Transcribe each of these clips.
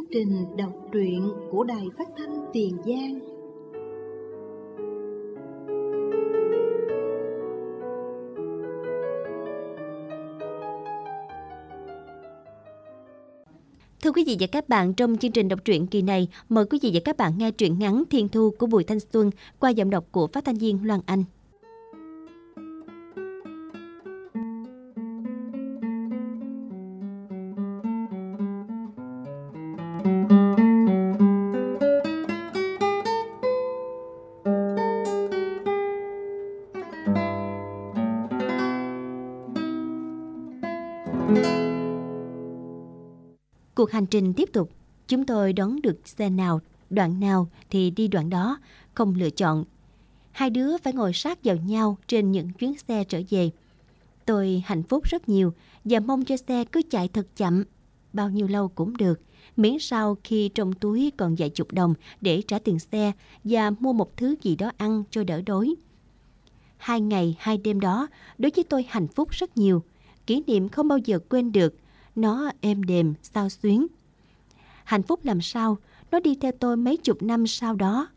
trình đọc truyện của Đài Phát thanh Tiền Giang. Thưa quý vị và các bạn, trong chương trình đọc truyện kỳ này, mời quý vị và các bạn nghe truyện ngắn Thiên Thu của Bùi Thanh Xuân qua giọng đọc của phát thanh viên Loan Anh. Cuộc hành trình tiếp tục, chúng tôi đón được xe nào, đoạn nào thì đi đoạn đó, không lựa chọn. Hai đứa phải ngồi sát vào nhau trên những chuyến xe trở về. Tôi hạnh phúc rất nhiều và mong cho xe cứ chạy thật chậm, bao nhiêu lâu cũng được, miễn sao khi trong túi còn vài chục đồng để trả tiền xe và mua một thứ gì đó ăn cho đỡ đói. 2 ngày 2 đêm đó đối với tôi hạnh phúc rất nhiều, kỷ niệm không bao giờ quên được. Nó êm đềm, xao xuyến. Hạnh phúc làm sao, nó đi theo tôi mấy chục năm sau đó.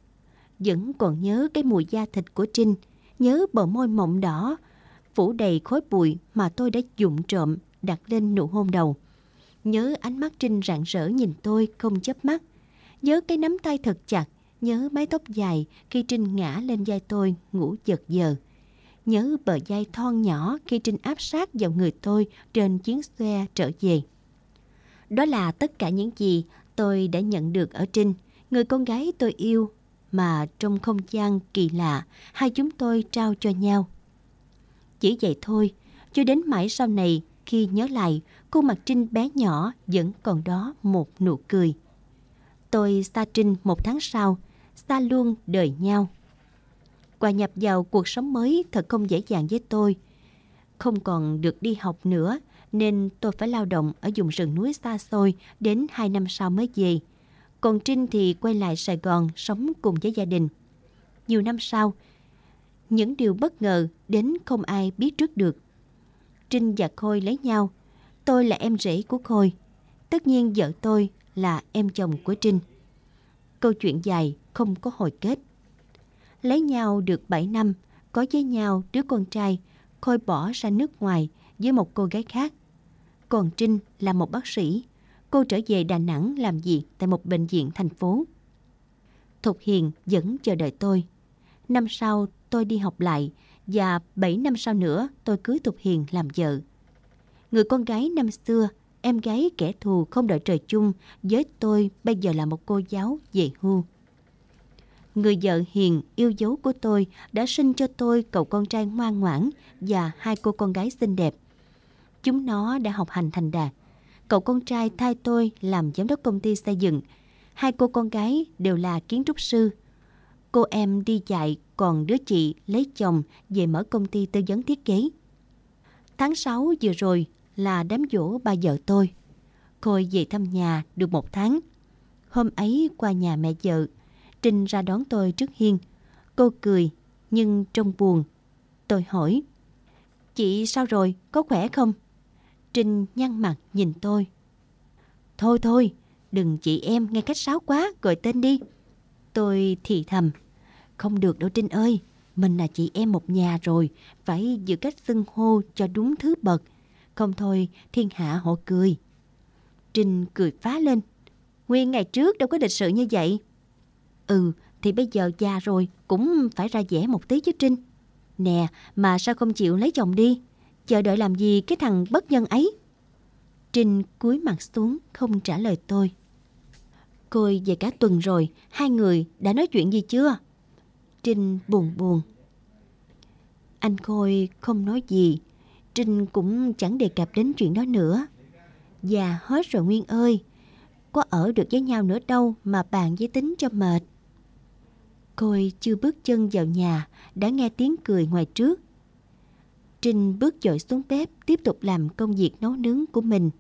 Vẫn còn nhớ cái mùi da thịt của Trinh, nhớ bờ môi mọng đỏ, phủ đầy khói bụi mà tôi đã vụng trộm đặt lên nụ hôn đầu. Nhớ ánh mắt Trinh rạng rỡ nhìn tôi không chớp mắt. Nhớ cái nắm tay thật chặt, nhớ mái tóc dài khi Trinh ngã lên vai tôi ngủ giật giờ. Nhớ bờ vai thon nhỏ khi Trinh áp sát vào người tôi trên chuyến xe trở về. Đó là tất cả những gì tôi đã nhận được ở Trinh, người con gái tôi yêu mà trong không gian kỳ lạ hai chúng tôi trao cho nhau. Chỉ vậy thôi, cho đến mãi sau này khi nhớ lại, khuôn mặt Trinh bé nhỏ vẫn còn đó một nụ cười. Tôi xa Trinh 1 tháng sau, xa luôn đời nhau. Hòa nhập vào cuộc sống mới thật không dễ dàng với tôi. Không còn được đi học nữa nên tôi phải lao động ở vùng rừng núi xa xôi đến 2 năm sau mới về. Còn Trinh thì quay lại Sài Gòn sống cùng với gia đình. Nhiều năm sau, những điều bất ngờ đến không ai biết trước được. Trinh và Khôi lấy nhau. Tôi là em rể của Khôi. Tất nhiên vợ tôi là em chồng của Trinh. Câu chuyện dài không có hồi kết. Lấy nhau được 7 năm, có với nhau đứa con trai, Khôi bỏ ra nước ngoài với một cô gái khác. Còn Trinh là một bác sĩ, cô trở về Đà Nẵng làm việc tại một bệnh viện thành phố. Thục Hiền vẫn chờ đợi tôi. Năm sau tôi đi học lại và 7 năm sau nữa tôi cưới Thục Hiền làm vợ. Người con gái năm xưa, em gái kẻ thù không đợi trời chung với tôi bây giờ là một cô giáo về hưu. Người vợ hiền yêu dấu của tôi đã sinh cho tôi cậu con trai ngoan ngoãn và 2 cô con gái xinh đẹp. Chúng nó đã học hành thành đạt. Cậu con trai thay tôi làm giám đốc công ty xây dựng. 2 cô con gái đều là kiến trúc sư. Cô em đi dạy, còn đứa chị lấy chồng về mở công ty tư vấn thiết kế. Tháng 6 vừa rồi là đám giỗ bà vợ tôi. Khôi về thăm nhà được 1 tháng. Hôm ấy qua nhà mẹ vợ, Trinh ra đón tôi trước hiên. Cô cười nhưng trông buồn. Tôi hỏi: "Chị sao rồi, có khỏe không?" Trinh nhăn mặt nhìn tôi. Thôi, đừng chị em nghe khách sáo quá, gọi tên đi." Tôi thì thầm: "Không được đâu Trinh ơi, mình là chị em một nhà rồi, phải giữ cách xưng hô cho đúng thứ bậc. Không thôi thiên hạ họ cười." Trinh cười phá lên: "Nguyên ngày trước đâu có lịch sự như vậy." "Ừ, thì bây giờ già rồi cũng phải ra vẻ một tí chứ Trinh. Nè, mà sao không chịu lấy chồng đi? Chờ đợi làm gì cái thằng bất nhân ấy?" Trinh cúi mặt xuống không trả lời tôi. "Khôi về cả tuần rồi, 2 người đã nói chuyện gì chưa?" Trinh buồn. Anh Khôi không nói gì. Trinh cũng chẳng đề cập đến chuyện đó nữa. Già hết rồi Nguyên ơi, có ở được với nhau nữa đâu mà bàn với tính cho mệt. Khôi chưa bước chân vào nhà đã nghe tiếng cười ngoài trước. Trinh bước dội xuống bếp tiếp tục làm công việc nấu nướng của mình.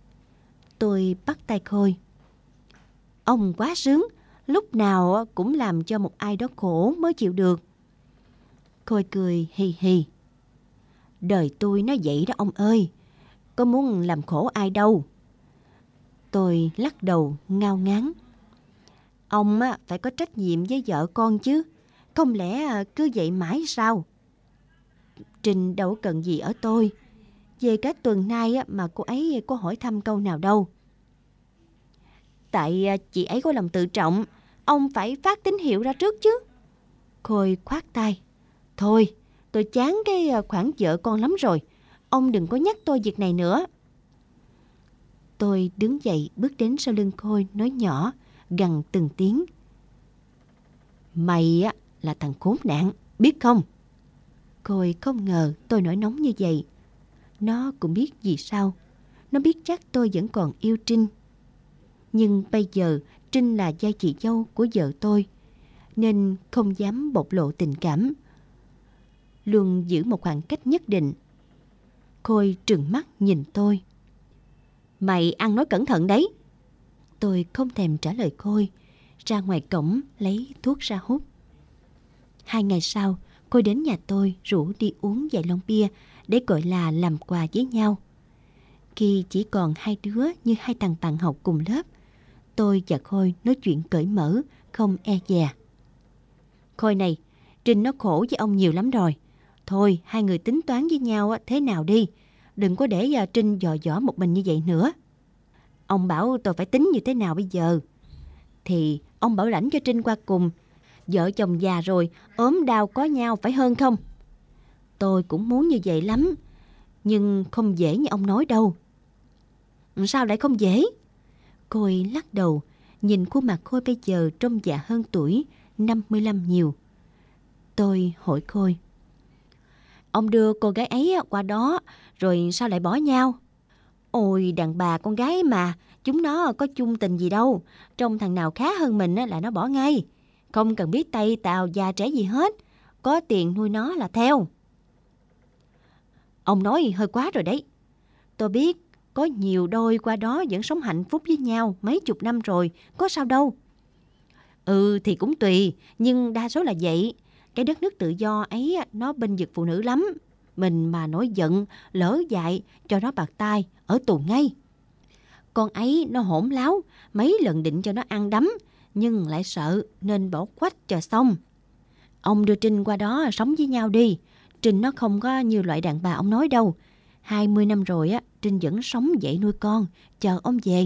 Tôi bắt tay Khôi: "Ông quá sướng, lúc nào cũng làm cho một ai đó khổ mới chịu được." Khôi cười hì hì: "Đời tôi nó vậy đó ông ơi, có muốn làm khổ ai đâu." Tôi lắc đầu ngao ngán. Ông phải có trách nhiệm với vợ con chứ. Không lẽ cứ vậy mãi sao? Trinh đâu cần gì ở tôi. Về cả tuần nay mà cô ấy có hỏi thăm câu nào đâu. Tại chị ấy có lòng tự trọng, ông phải phát tín hiệu ra trước chứ. Khôi khoát tay. Thôi, tôi chán cái khoản vợ con lắm rồi. Ông đừng có nhắc tôi việc này nữa. Tôi đứng dậy bước đến sau lưng Khôi nói nhỏ, gằn từng tiếng. Mày là thằng khốn nạn, biết không? Khôi không ngờ tôi nổi nóng như vậy. Nó cũng biết vì sao. Nó biết chắc tôi vẫn còn yêu Trinh. Nhưng bây giờ Trinh là gia chị dâu của vợ tôi, nên không dám bộc lộ tình cảm, luôn giữ một khoảng cách nhất định. Khôi trừng mắt nhìn tôi. Mày ăn nói cẩn thận đấy. Tôi không thèm trả lời Khôi, ra ngoài cổng lấy thuốc ra hút. 2 ngày sau, Khôi đến nhà tôi rủ đi uống vài lon bia để gọi là làm quà với nhau. Khi chỉ còn 2 đứa như 2 thằng bạn học cùng lớp, tôi và Khôi nói chuyện cởi mở, không e dè. Khôi này, Trinh nó khổ với ông nhiều lắm rồi. Thôi, 2 người tính toán với nhau thế nào đi. Đừng có để Trinh dò dỏ một mình như vậy nữa. Ông bảo tôi phải tính như thế nào bây giờ? Thì ông bảo lãnh cho Trinh qua cùng. Vợ chồng già rồi, ốm đau có nhau phải hơn không? Tôi cũng muốn như vậy lắm, nhưng không dễ như ông nói đâu. Sao lại không dễ? Khôi lắc đầu, nhìn khuôn mặt Khôi bây giờ trông già hơn tuổi 55 nhiều. Tôi hỏi Khôi. Ông đưa cô gái ấy qua đó, rồi sao lại bỏ nhau? Ôi đàn bà con gái mà, chúng nó có chung tình gì đâu. Trông thằng nào khá hơn mình là nó bỏ ngay. Không cần biết Tây Tàu già trẻ gì hết. Có tiền nuôi nó là theo. Ông nói hơi quá rồi đấy. Tôi biết có nhiều đôi qua đó vẫn sống hạnh phúc với nhau mấy chục năm rồi, có sao đâu. Ừ thì cũng tùy, nhưng đa số là vậy. Cái đất nước tự do ấy nó bênh vực phụ nữ lắm. Mình mà nổi giận, lỡ dại cho nó bạt tai, ở tù ngay. Con ấy nó hỗn láo, mấy lần định cho nó ăn đấm, nhưng lại sợ nên bỏ quách cho xong. Ông đưa Trinh qua đó sống với nhau đi. Trinh nó không có như loại đàn bà ông nói đâu. 20 năm rồi Trinh vẫn sống dậy nuôi con, chờ ông về.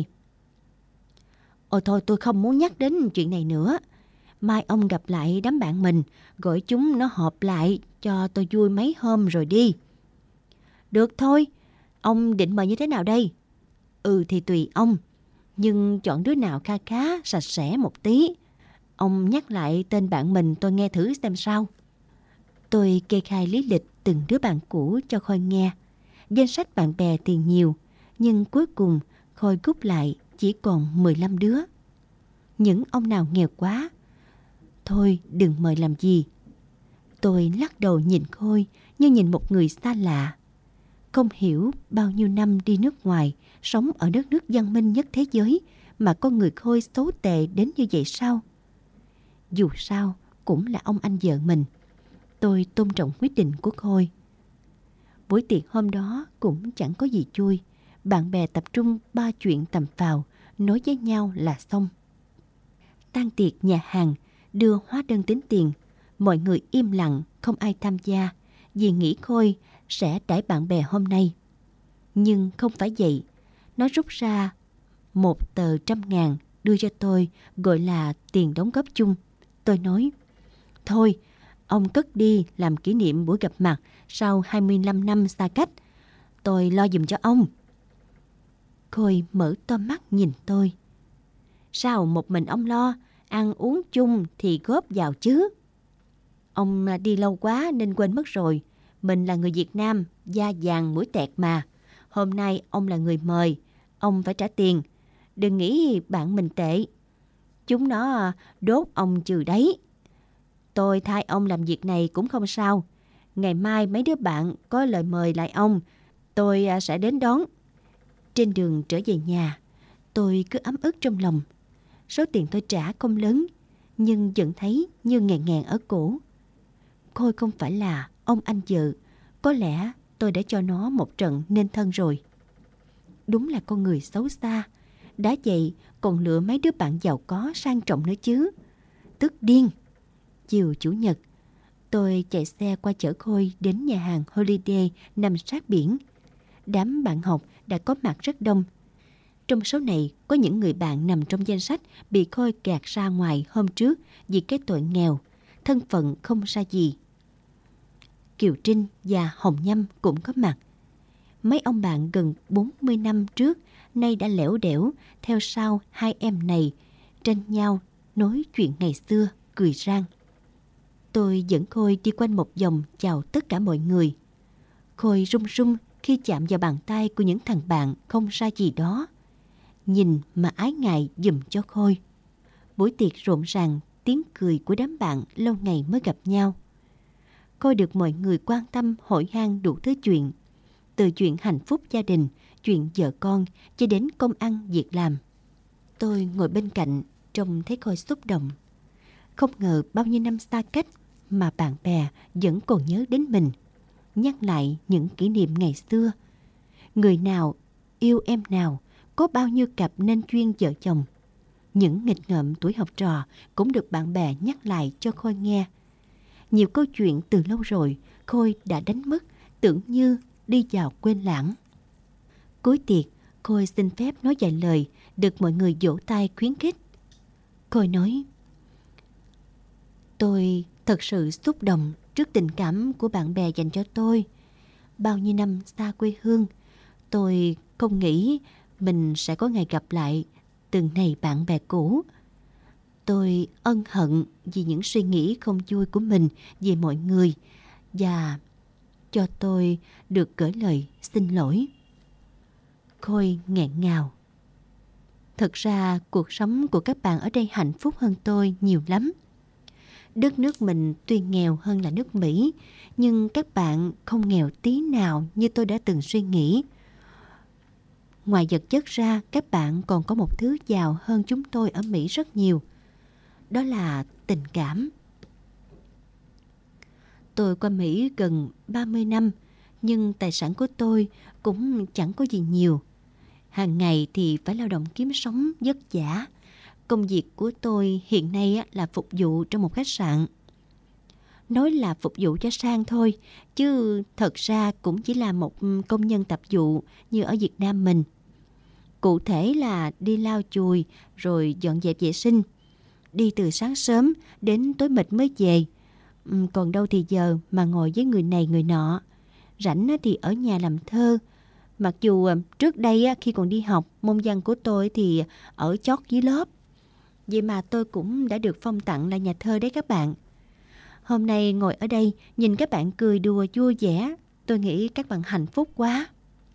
Ôi thôi tôi không muốn nhắc đến chuyện này nữa. Mai ông gặp lại đám bạn mình, gọi chúng nó họp lại cho tôi vui mấy hôm rồi đi. Được thôi, ông định mời như thế nào đây? Ừ thì tùy ông, nhưng chọn đứa nào kha khá, sạch sẽ một tí. Ông nhắc lại tên bạn mình tôi nghe thử xem sao. Tôi kê khai lý lịch từng đứa bạn cũ cho Khôi nghe. Danh sách bạn bè thì nhiều, nhưng cuối cùng Khôi rút lại chỉ còn 15 đứa. Những ông nào nghèo quá, thôi đừng mời làm gì. Tôi lắc đầu nhìn Khôi như nhìn một người xa lạ. Không hiểu bao nhiêu năm đi nước ngoài, sống ở đất nước văn minh nhất thế giới mà con người Khôi xấu tệ đến như vậy sao? Dù sao cũng là ông anh vợ mình. Tôi tôn trọng quyết định của Khôi. Buổi tiệc hôm đó cũng chẳng có gì vui. Bạn bè tập trung ba chuyện tầm phào, nói với nhau là xong. Tan tiệc nhà hàng, đưa hóa đơn tính tiền. Mọi người im lặng, không ai tham gia, vì nghĩ Khôi sẽ đãi bạn bè hôm nay. Nhưng không phải vậy. Nó rút ra 1 tờ 100.000 đưa cho tôi, gọi là tiền đóng góp chung. Tôi nói, thôi, ông cất đi làm kỷ niệm buổi gặp mặt sau 25 năm xa cách. Tôi lo giùm cho ông. Khôi mở to mắt nhìn tôi. Sao một mình ông lo, ăn uống chung thì góp vào chứ. Ông đi lâu quá nên quên mất rồi. Mình là người Việt Nam, da vàng mũi tẹt mà. Hôm nay ông là người mời, ông phải trả tiền. Đừng nghĩ bạn mình tệ. Chúng nó đốt ông trừ đấy. Tôi thay ông làm việc này cũng không sao. Ngày mai mấy đứa bạn có lời mời lại ông, tôi sẽ đến đón. Trên đường trở về nhà, tôi cứ ấm ức trong lòng. Số tiền tôi trả không lớn, nhưng vẫn thấy như nghẹn nghẹn ở cổ. Khôi không phải là ông anh vợ. Có lẽ tôi đã cho nó một trận nên thân rồi. Đúng là con người xấu xa. Đã vậy còn lựa mấy đứa bạn giàu có sang trọng nữa chứ. Tức điên. Chiều Chủ nhật, tôi chạy xe qua chở Khôi đến nhà hàng Holiday nằm sát biển. Đám bạn học đã có mặt rất đông. Trong số này có những người bạn nằm trong danh sách bị Khôi gạt ra ngoài hôm trước vì cái tội nghèo, thân phận không ra gì. Kiều Trinh và Hồng Nhâm cũng có mặt. Mấy ông bạn gần 40 năm trước nay đã lẻo đẻo theo sau hai em này, tranh nhau nói chuyện ngày xưa, cười rang. Tôi dẫn Khôi đi quanh một vòng chào tất cả mọi người. Khôi run run khi chạm vào bàn tay của những thằng bạn không ra gì đó. Nhìn mà ái ngại giùm cho Khôi. Buổi tiệc rộn ràng, tiếng cười của đám bạn lâu ngày mới gặp nhau. Khôi được mọi người quan tâm hỏi han đủ thứ chuyện. Từ chuyện hạnh phúc gia đình, chuyện vợ con, cho đến công ăn việc làm. Tôi ngồi bên cạnh, trông thấy Khôi xúc động. Không ngờ bao nhiêu năm xa cách mà bạn bè vẫn còn nhớ đến mình, nhắc lại những kỷ niệm ngày xưa. Người nào yêu em nào, có bao nhiêu cặp nên duyên vợ chồng. Những nghịch ngợm tuổi học trò cũng được bạn bè nhắc lại cho Khôi nghe. Nhiều câu chuyện từ lâu rồi Khôi đã đánh mất, tưởng như đi vào quên lãng. Cuối tiệc, Khôi xin phép nói vài lời, được mọi người vỗ tay khuyến khích. Khôi nói: Tôi thật sự xúc động trước tình cảm của bạn bè dành cho tôi. Bao nhiêu năm xa quê hương, tôi không nghĩ mình sẽ có ngày gặp lại từng này bạn bè cũ. Tôi ân hận vì những suy nghĩ không vui của mình về mọi người, và cho tôi được gửi lời xin lỗi. Khôi nghẹn ngào. Thật ra cuộc sống của các bạn ở đây hạnh phúc hơn tôi nhiều lắm. Đất nước mình tuy nghèo hơn là nước Mỹ, nhưng các bạn không nghèo tí nào như tôi đã từng suy nghĩ. Ngoài vật chất ra, các bạn còn có một thứ giàu hơn chúng tôi ở Mỹ rất nhiều. Đó là tình cảm. Tôi qua Mỹ gần 30 năm, nhưng tài sản của tôi cũng chẳng có gì nhiều. Hàng ngày thì phải lao động kiếm sống vất vả. Công việc của tôi hiện nay là phục vụ trong một khách sạn. Nói là phục vụ cho sang thôi, chứ thật ra cũng chỉ là một công nhân tạp vụ như ở Việt Nam mình. Cụ thể là đi lau chùi rồi dọn dẹp vệ sinh. Đi từ sáng sớm đến tối mịt mới về. Còn đâu thì giờ mà ngồi với người này người nọ. Rảnh thì ở nhà làm thơ. Mặc dù trước đây khi còn đi học, môn văn của tôi thì ở chót dưới lớp. Vậy mà tôi cũng đã được phong tặng là nhà thơ đấy các bạn. Hôm nay ngồi ở đây nhìn các bạn cười đùa vui vẻ, tôi nghĩ các bạn hạnh phúc quá.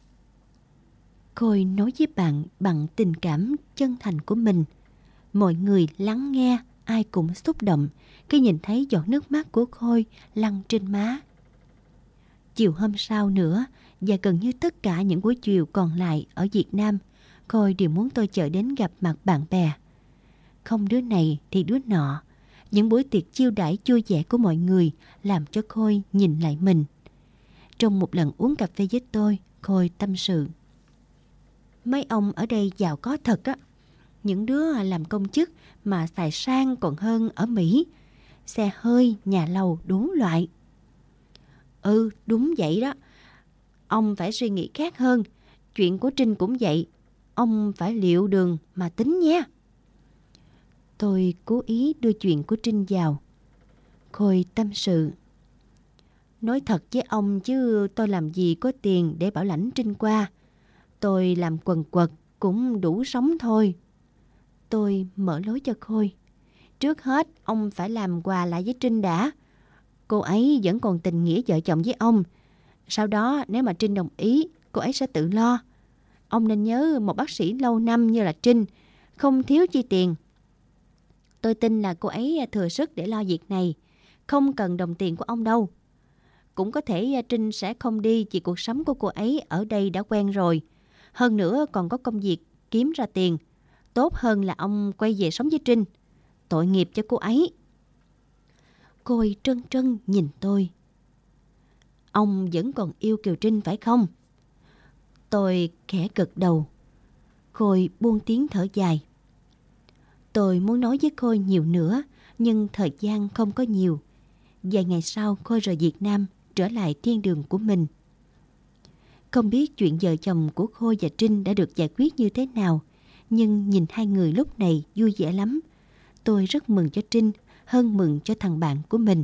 Khôi nói với bạn bằng tình cảm chân thành của mình. Mọi người lắng nghe, ai cũng xúc động khi nhìn thấy giọt nước mắt của Khôi lăn trên má. Chiều hôm sau nữa, và gần như tất cả những buổi chiều còn lại ở Việt Nam, Khôi đều muốn tôi chở đến gặp mặt bạn bè. Không đứa này thì đứa nọ. Những buổi tiệc chiêu đãi vui vẻ của mọi người làm cho Khôi nhìn lại mình. Trong một lần uống cà phê với tôi, Khôi tâm sự: Mấy ông ở đây giàu có thật á. Những đứa làm công chức mà xài sang còn hơn ở Mỹ. Xe hơi, nhà lầu đủ loại. Ừ, đúng vậy đó. Ông phải suy nghĩ khác hơn. Chuyện của Trinh cũng vậy. Ông phải liệu đường mà tính nha. Tôi cố ý đưa chuyện của Trinh vào. Khôi tâm sự: Nói thật với ông chứ tôi làm gì có tiền để bảo lãnh Trinh qua. Tôi làm quần quật cũng đủ sống thôi. Tôi mở lối cho Khôi: Trước hết ông phải làm quà lại với Trinh đã. Cô ấy vẫn còn tình nghĩa vợ chồng với ông. Sau đó nếu mà Trinh đồng ý, cô ấy sẽ tự lo. Ông nên nhớ một bác sĩ lâu năm như là Trinh không thiếu chi tiền. Tôi tin là cô ấy thừa sức để lo việc này, không cần đồng tiền của ông đâu. Cũng có thể Trinh sẽ không đi vì cuộc sống của cô ấy ở đây đã quen rồi. Hơn nữa còn có công việc kiếm ra tiền. Tốt hơn là ông quay về sống với Trinh. Tội nghiệp cho cô ấy. Khôi trân trân nhìn tôi: Ông vẫn còn yêu Kiều Trinh phải không? Tôi khẽ gật đầu. Khôi buông tiếng thở dài. Tôi muốn nói với Khôi nhiều nữa, nhưng thời gian không có nhiều. Vài ngày sau, Khôi rời Việt Nam, trở lại thiên đường của mình. Không biết chuyện vợ chồng của Khôi và Trinh đã được giải quyết như thế nào, nhưng nhìn hai người lúc này vui vẻ lắm. Tôi rất mừng cho Trinh, hơn mừng cho thằng bạn của mình.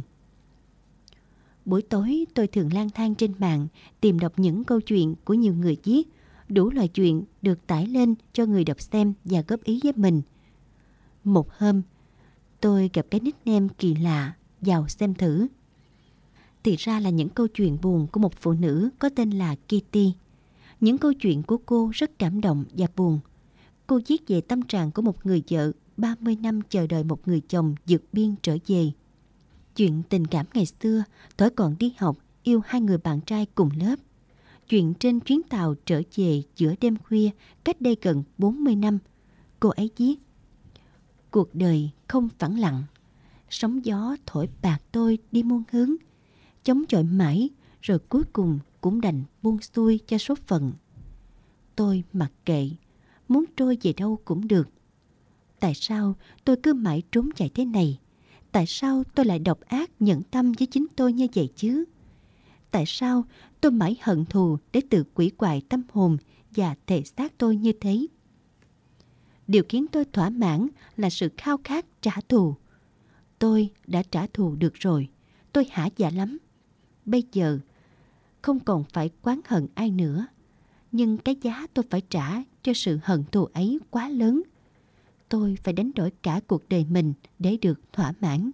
Buổi tối tôi thường lang thang trên mạng, tìm đọc những câu chuyện của nhiều người viết. Đủ loại chuyện được tải lên cho người đọc xem và góp ý với mình. Một hôm, tôi gặp cái nickname kỳ lạ, vào xem thử. Thì ra là những câu chuyện buồn của một phụ nữ có tên là Kitty. Những câu chuyện của cô rất cảm động và buồn. Cô viết về tâm trạng của một người vợ 30 năm chờ đợi một người chồng vượt biên trở về. Chuyện tình cảm ngày xưa, tuổi còn đi học, yêu hai người bạn trai cùng lớp. Chuyện trên chuyến tàu trở về giữa đêm khuya cách đây gần 40 năm. Cô ấy viết: cuộc đời không phẳng lặng, sóng gió thổi bạc tôi đi muôn hướng, chống chọi mãi rồi cuối cùng cũng đành buông xuôi cho số phận. Tôi mặc kệ, muốn trôi về đâu cũng được. Tại sao tôi cứ mãi trốn chạy thế này? Tại sao tôi lại độc ác nhẫn tâm với chính tôi như vậy chứ? Tại sao tôi mãi hận thù để tự quỷ quại tâm hồn và thể xác tôi như thế? Điều khiến tôi thỏa mãn là sự khao khát trả thù. Tôi đã trả thù được rồi, tôi hả dạ lắm. Bây giờ không còn phải oán hận ai nữa. Nhưng cái giá tôi phải trả cho sự hận thù ấy quá lớn. Tôi phải đánh đổi cả cuộc đời mình để được thỏa mãn.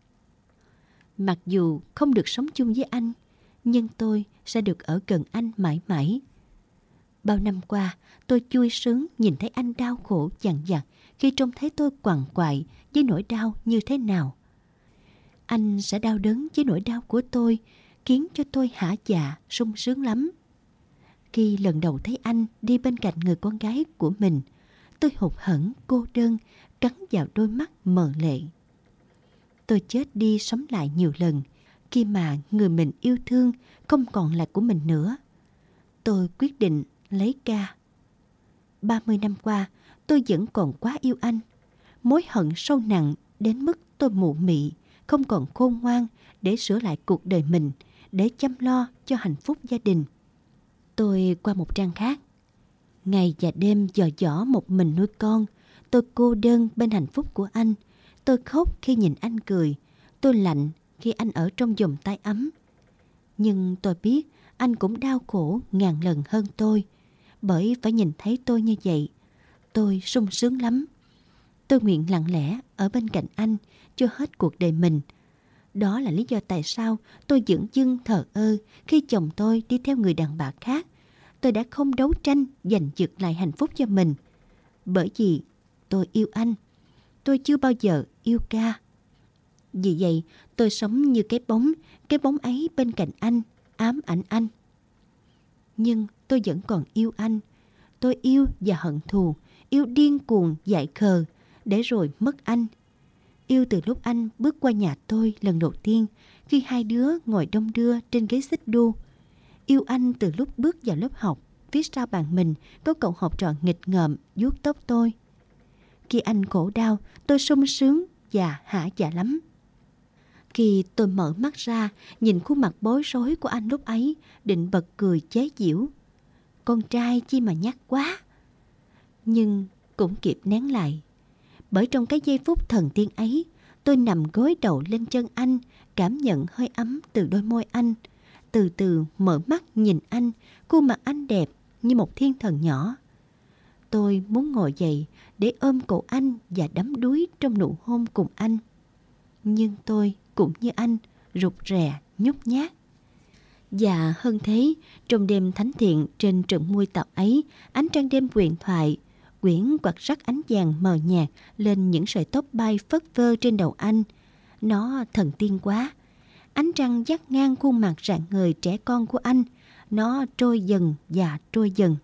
Mặc dù không được sống chung với anh, nhưng tôi sẽ được ở gần anh mãi mãi. Bao năm qua, tôi vui sướng nhìn thấy anh đau khổ dằn vặt khi trông thấy tôi quằn quại với nỗi đau như thế nào. Anh sẽ đau đớn với nỗi đau của tôi, khiến cho tôi hả dạ, sung sướng lắm. Khi lần đầu thấy anh đi bên cạnh người con gái của mình, tôi hụt hẫng, cô đơn, cắn vào đôi mắt mờ lệ. Tôi chết đi sống lại nhiều lần, khi mà người mình yêu thương không còn là của mình nữa. Tôi quyết định lấy Ca. 30 năm qua, tôi vẫn còn quá yêu anh. Mối hận sâu nặng đến mức tôi mụ mị, không còn khôn ngoan để sửa lại cuộc đời mình, để chăm lo cho hạnh phúc gia đình. Tôi qua một trang khác. Ngày và đêm dò dỏ một mình nuôi con. Tôi cô đơn bên hạnh phúc của anh. Tôi khóc khi nhìn anh cười. Tôi lạnh khi anh ở trong vòng tay ấm. Nhưng tôi biết anh cũng đau khổ ngàn lần hơn tôi. Bởi phải nhìn thấy tôi như vậy, tôi sung sướng lắm. Tôi nguyện lặng lẽ ở bên cạnh anh cho hết cuộc đời mình. Đó là lý do tại sao tôi dửng dưng thờ ơ khi chồng tôi đi theo người đàn bà khác. Tôi đã không đấu tranh giành giật lại hạnh phúc cho mình. Bởi vì tôi yêu anh. Tôi chưa bao giờ yêu Ca. Vì vậy tôi sống như cái bóng ấy bên cạnh anh, ám ảnh anh. Nhưng tôi vẫn còn yêu anh. Tôi yêu và hận thù, yêu điên cuồng dại khờ, để rồi mất anh. Yêu từ lúc anh bước qua nhà tôi lần đầu tiên, khi hai đứa ngồi đong đưa trên ghế xích đu. Yêu anh từ lúc bước vào lớp học, phía sau bàn mình có cậu học trò nghịch ngợm vuốt tóc tôi. Khi anh khổ đau, tôi sung sướng và hả dạ lắm. Khi tôi mở mắt ra, nhìn khuôn mặt bối rối của anh lúc ấy, định bật cười chế giễu. Con trai chi mà nhát quá. Nhưng cũng kịp nén lại. Bởi trong cái giây phút thần tiên ấy, tôi nằm gối đầu lên chân anh, cảm nhận hơi ấm từ đôi môi anh. Từ từ mở mắt nhìn anh, khuôn mặt anh đẹp như một thiên thần nhỏ. Tôi muốn ngồi dậy để ôm cổ anh và đắm đuối trong nụ hôn cùng anh. Nhưng tôi cũng như anh, rụt rè, nhút nhát. Và hơn thế, trong đêm thánh thiện trên trận mui tàu ấy, ánh trăng đêm huyền thoại, quyển quạt rắc ánh vàng mờ nhạt lên những sợi tóc bay phất phơ trên đầu anh. Nó thần tiên quá. Ánh trăng dắt ngang khuôn mặt rạng ngời trẻ con của anh. Nó trôi dần và trôi dần.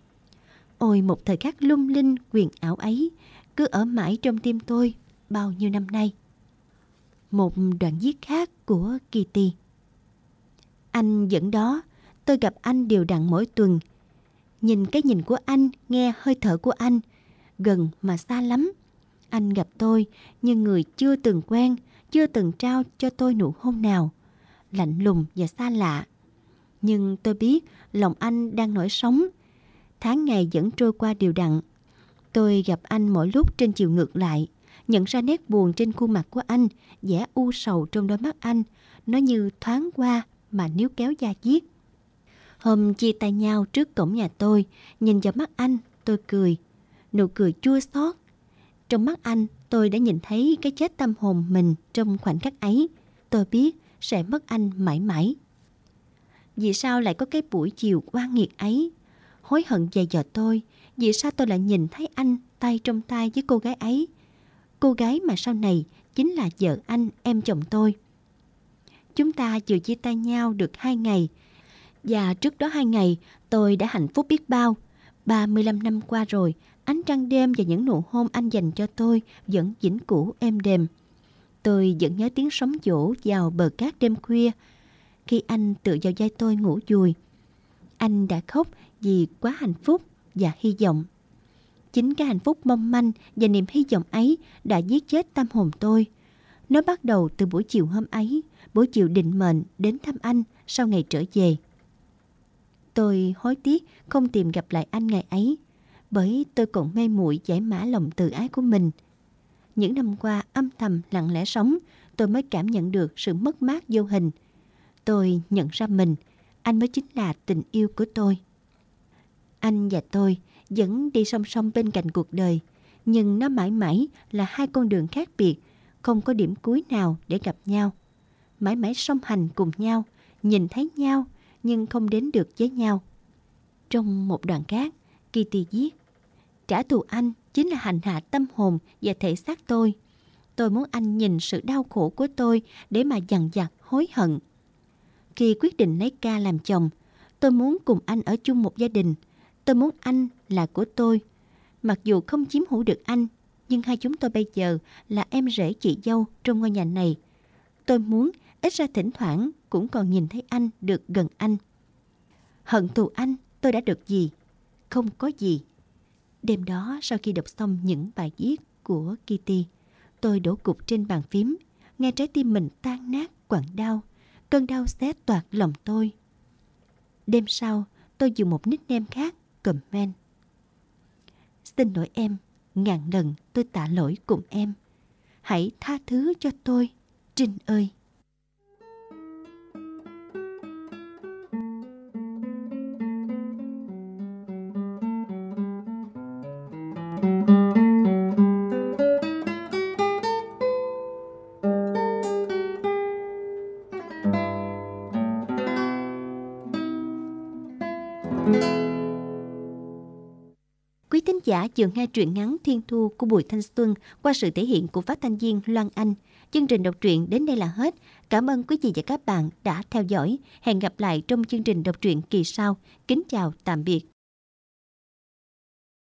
Ôi một thời khắc lung linh huyền ảo ấy, cứ ở mãi trong tim tôi bao nhiêu năm nay. Một đoạn viết khác của Kitty. Anh vẫn đó, tôi gặp anh đều đặn mỗi tuần. Nhìn cái nhìn của anh, nghe hơi thở của anh, gần mà xa lắm. Anh gặp tôi như người chưa từng quen, chưa từng trao cho tôi nụ hôn nào. Lạnh lùng và xa lạ. Nhưng tôi biết lòng anh đang nổi sóng. Tháng ngày vẫn trôi qua đều đặn. Tôi gặp anh mỗi lúc trên chiều ngược lại, nhận ra nét buồn trên khuôn mặt của anh, vẻ u sầu trong đôi mắt anh. Nó như thoáng qua mà níu kéo da diết. Hôm chia tay nhau trước cổng nhà tôi, nhìn vào mắt anh, tôi cười. Nụ cười chua xót. Trong mắt anh, tôi đã nhìn thấy cái chết tâm hồn mình trong khoảnh khắc ấy. Tôi biết sẽ mất anh mãi mãi. Vì sao lại có cái buổi chiều oan nghiệt ấy? Hối hận dày dò tôi. Vì sao tôi lại nhìn thấy anh tay trong tay với cô gái ấy? Cô gái mà sau này chính là vợ anh, em chồng tôi. Chúng ta vừa chia tay nhau được 2 ngày. Và trước đó 2 ngày, tôi đã hạnh phúc biết bao. 35 năm qua rồi, ánh trăng đêm và những nụ hôn anh dành cho tôi vẫn vĩnh cửu êm đềm. Tôi vẫn nhớ tiếng sóng vỗ vào bờ cát đêm khuya, khi anh tựa vào vai tôi ngủ vùi. Anh đã khóc vì quá hạnh phúc và hy vọng. Chính cái hạnh phúc mong manh và niềm hy vọng ấy đã giết chết tâm hồn tôi. Nó bắt đầu từ buổi chiều hôm ấy, buổi chiều định mệnh đến thăm anh sau ngày trở về. Tôi hối tiếc không tìm gặp lại anh ngày ấy, bởi tôi còn mê muội giải mã lòng từ ái của mình. Những năm qua âm thầm lặng lẽ sống, tôi mới cảm nhận được sự mất mát vô hình. Tôi nhận ra mình, anh mới chính là tình yêu của tôi. Anh và tôi vẫn đi song song bên cạnh cuộc đời, nhưng nó mãi mãi là hai con đường khác biệt, không có điểm cuối nào để gặp nhau. Mãi mãi song hành cùng nhau, nhìn thấy nhau, nhưng không đến được với nhau. Trong một đoạn khác, Kitty viết: trả thù anh chính là hành hạ tâm hồn và thể xác tôi. Tôi muốn anh nhìn sự đau khổ của tôi để mà dằn vặt hối hận. Khi quyết định lấy Ca làm chồng, tôi muốn cùng anh ở chung một gia đình. Tôi muốn anh là của tôi. Mặc dù không chiếm hữu được anh, nhưng hai chúng tôi bây giờ là em rể chị dâu trong ngôi nhà này. Tôi muốn ít ra thỉnh thoảng cũng còn nhìn thấy anh, được gần anh. Hận thù anh, tôi đã được gì? Không có gì. Đêm đó, sau khi đọc xong những bài viết của Kitty, tôi đổ gục trên bàn phím, nghe trái tim mình tan nát quặn đau. Cơn đau xé toạc lòng tôi. Đêm sau, tôi dùng một nickname khác comment: xin lỗi em, ngàn lần tôi tạ lỗi cùng em. Hãy tha thứ cho tôi, Trinh ơi. Quý thính giả vừa nghe truyện ngắn Thiên Thu của Bùi Thanh Xuân qua sự thể hiện của phát thanh viên Loan Anh. Chương trình đọc truyện đến đây là hết. Cảm ơn quý vị và các bạn đã theo dõi. Hẹn gặp lại trong chương trình đọc truyện kỳ sau. Kính chào tạm biệt.